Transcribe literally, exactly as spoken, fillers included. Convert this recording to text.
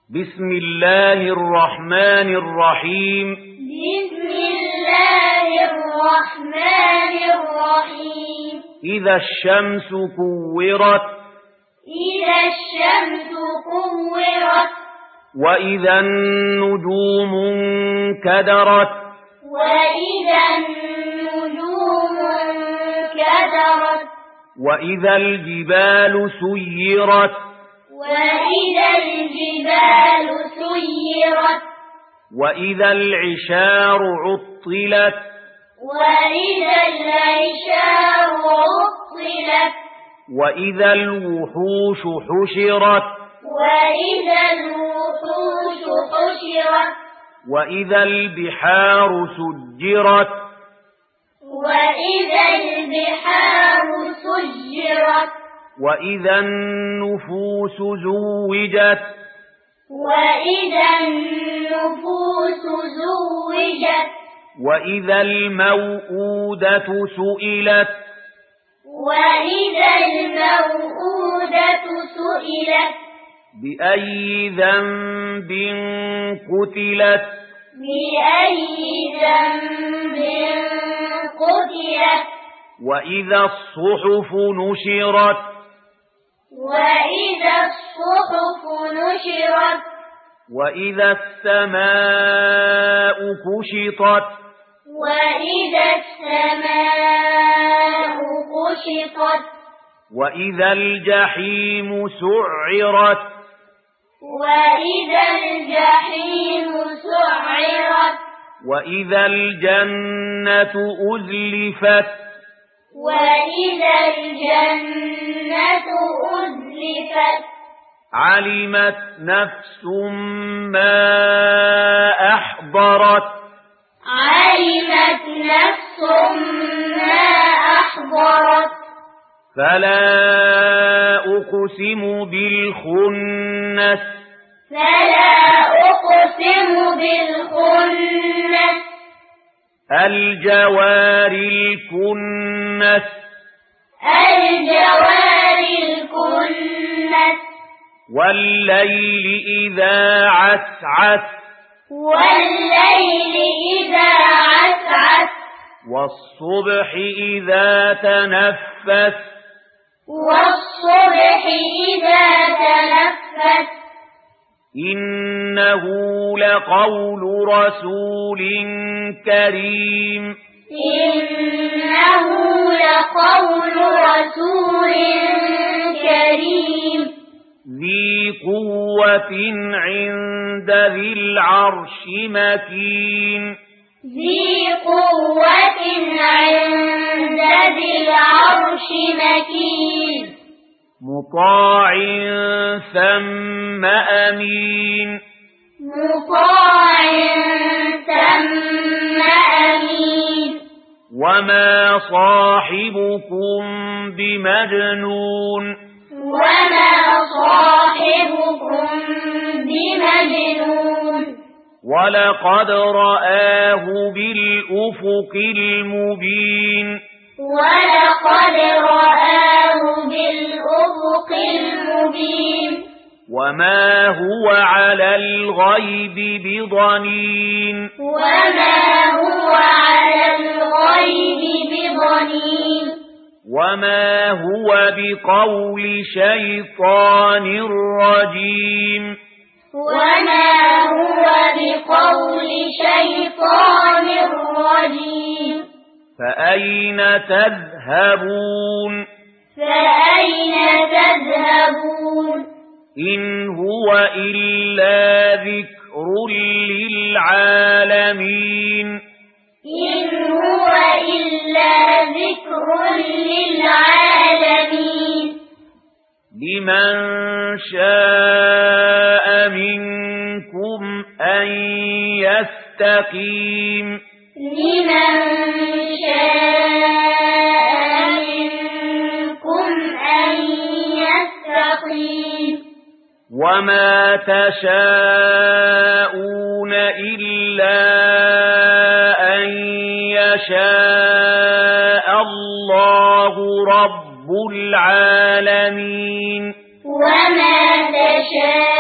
بسم الله الرحمن الرحيم بسم الله الرحمن الرحيم إذا الشمس كورت إذا الشمس كورت وإذا النجوم انكدرت وإذا النجوم انكدرت وإذا الجبال سيرت وإذا الجبال سيرت وإذا العشار عطلت وإذا العشار عطلت وإذا الوحوش حشرت وإذا الوحوش حشرت وإذا البحار سجرت وإذا البحار سجرت وإذا النفوس زوجت وإذا النفوس زوجت وإذا الموءودة سئلت وإذا الموءودة سئلت بأي ذنب قتلت بأي ذنب قتلت وإذا الصحف نشرت وإذا الصحف نشرت وإذا السماء كشطت وإذا السماء كشطت وإذا الجحيم سعرت وإذا الجحيم سعرت وإذا الجنة أزلفت وإذا الجنة أزلفت علمت نفس ما أحضرت علمت نفس ما أحضرت فلا أقسم بالخنس فلا أقسم بالخنس الجوار الكنس الجوار الكنس والليل إذا عسعس والليل إذا عسعس والصبح إذا تنفس والصبح إذا تنفس إنه لقول رسول كريم إنه لقول رسول كريم ذي قوة عند ذي العرش مكين ذي قوة عند ذي العرش مكين مطاع ثم أمين مطاع ثم أمين وما صاحبكم بمجنون وما صاحبكم بمجنون ولقد رآه بالأفق المبين ولقد رآه بالأفق المبين وما هو على الغيب بضنين وما هو على الغيب بضنين وما هو بقول شيطان رجيم وما هو بقول شيطان رجيم فأين تذهبون فأين تذهبون إن هو إلا ذكر للعالمين إن هو إلا ذكر للعالمين لمن شاء منكم أن يستقيم لمن شاء منكم أن يستقيم وما تشاءون إلا أن يشاء الله رب العالمين وما تشاءون